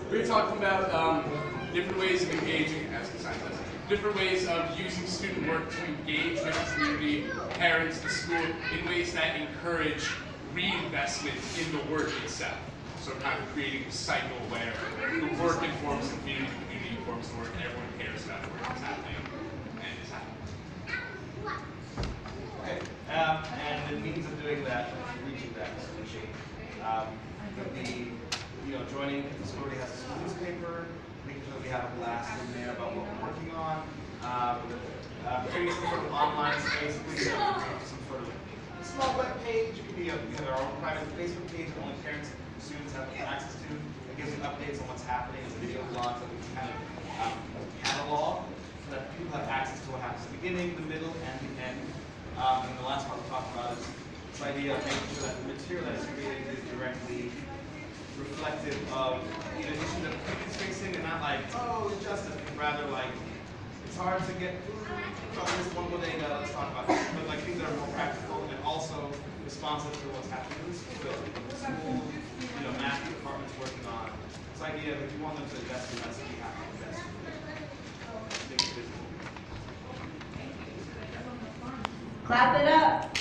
We were talking about different ways of engaging, as the sign says, different ways of using student work to engage with the community, parents, the school, in ways that encourage reinvestment in the work itself. So kind of creating a cycle where the work informs the community informs the work, and everyone cares about the work that's happening and is happening. Okay, and the means of doing that, reaching that solution, could be, joining, if the school already has a school newspaper, making sure that we have a blast in there about what we're working on, creating some sort of online space, some sort of small web page. It could be our own private Facebook page that only parents and students have access to. It gives you updates on what's happening, as video blogs that we can kind of catalog so that people have access to what happens at the beginning, the middle, and the end. And the last part we talked about is this idea of making sure that the material that is created is directly reflective of the issue that the community is facing, and not like, oh, injustice, but rather like, it's hard to get from this one bodega, let's talk about it. But like things that are more practical and also responsive to what's happening in the school building, the school, math department's working on. This idea of if you want them to invest in us, you have to invest in them. Make it visible. Clap it up.